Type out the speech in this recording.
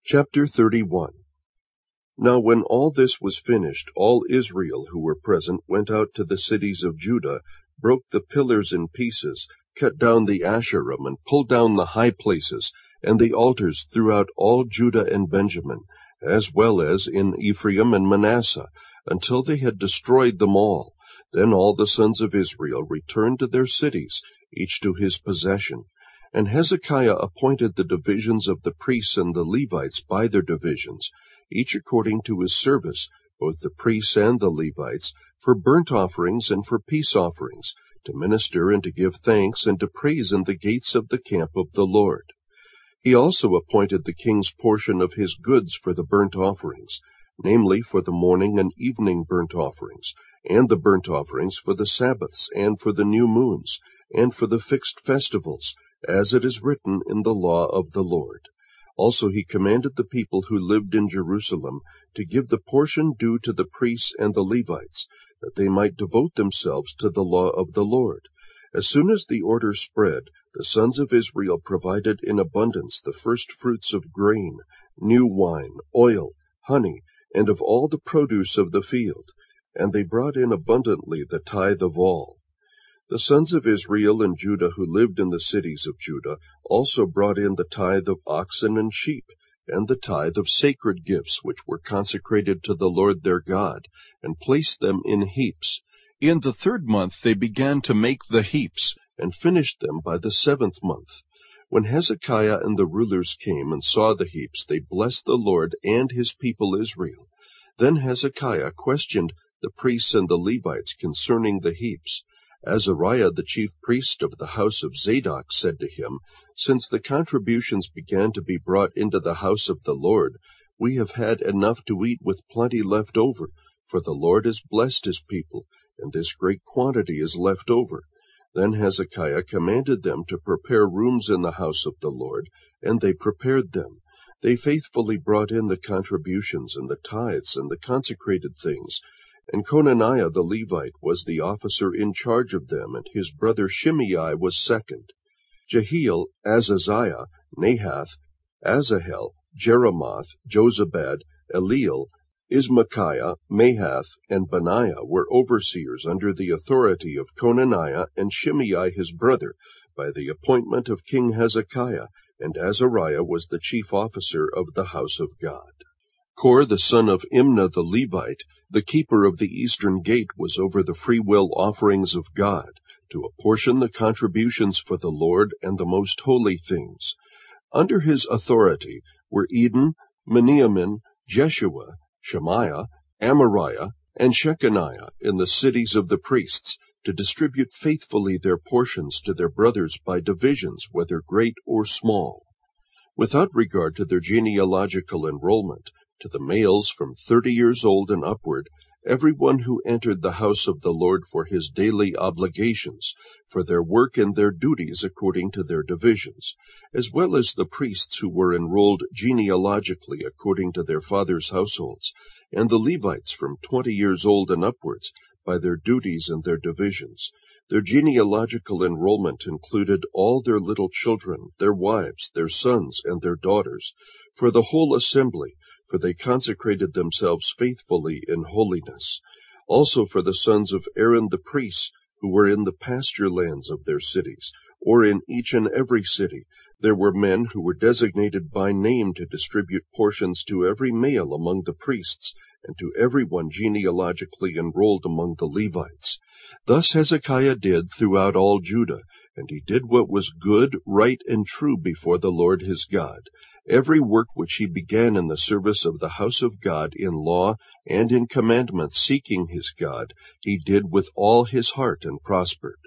Chapter 31. Now when all this was finished, all Israel who were present went out to the cities of Judah, broke the pillars in pieces, cut down the Asherim, and pulled down the high places, and the altars throughout all Judah and Benjamin, as well as in Ephraim and Manasseh, until they had destroyed them all. Then all the sons of Israel returned to their cities, each to his possession. And Hezekiah appointed the divisions of the priests and the Levites by their divisions, each according to his service, both the priests and the Levites, for burnt offerings and for peace offerings, to minister and to give thanks and to praise in the gates of the camp of the Lord. He also appointed the king's portion of his goods for the burnt offerings, namely for the morning and evening burnt offerings, and the burnt offerings for the Sabbaths and for the new moons, and for the fixed festivals, as it is written in the law of the Lord. Also he commanded the people who lived in Jerusalem to give the portion due to the priests and the Levites, that they might devote themselves to the law of the Lord. As soon as the order spread, the sons of Israel provided in abundance the first fruits of grain, new wine, oil, honey, and of all the produce of the field, and they brought in abundantly the tithe of all. The sons of Israel and Judah who lived in the cities of Judah also brought in the tithe of oxen and sheep, and the tithe of sacred gifts which were consecrated to the Lord their God, and placed them in heaps. In the 3rd month they began to make the heaps, and finished them by the 7th month. When Hezekiah and the rulers came and saw the heaps, they blessed the Lord and his people Israel. Then Hezekiah questioned the priests and the Levites concerning the heaps. Azariah the chief priest of the house of Zadok said to him, Since the contributions began to be brought into the house of the Lord, we have had enough to eat with plenty left over, for the Lord has blessed his people, and this great quantity is left over. Then Hezekiah commanded them to prepare rooms in the house of the Lord, and they prepared them. They faithfully brought in the contributions and the tithes and the consecrated things, and Conaniah the Levite was the officer in charge of them, and his brother Shimei was second. Jehiel, Azaziah, Nahath, Asahel, Jeremoth, Jozabad, Eliel, Ismachiah, Mahath, and Benaiah were overseers under the authority of Conaniah and Shimei his brother, by the appointment of King Hezekiah, and Azariah was the chief officer of the house of God. Kor the son of Imnah the Levite, the keeper of the eastern gate, was over the freewill offerings of God, to apportion the contributions for the Lord and the most holy things. Under his authority were Eden, Miniamin, Jeshua, Shemaiah, Amariah, and Shechaniah in the cities of the priests, to distribute faithfully their portions to their brothers by divisions, whether great or small, without regard to their genealogical enrollment. To the males from 30 years old and upward, everyone who entered the house of the Lord for his daily obligations, for their work and their duties according to their divisions, as well as the priests who were enrolled genealogically according to their fathers' households, and the Levites from 20 years old and upwards, by their duties and their divisions. Their genealogical enrollment included all their little children, their wives, their sons, and their daughters, for the whole assembly, for they consecrated themselves faithfully in holiness. Also for the sons of Aaron the priests, who were in the pasture lands of their cities, or in each and every city, there were men who were designated by name to distribute portions to every male among the priests, and to everyone genealogically enrolled among the Levites. Thus Hezekiah did throughout all Judah, and he did what was good, right, and true before the Lord his God. Every work which he began in the service of the house of God in law and in commandment seeking his God, he did with all his heart and prospered.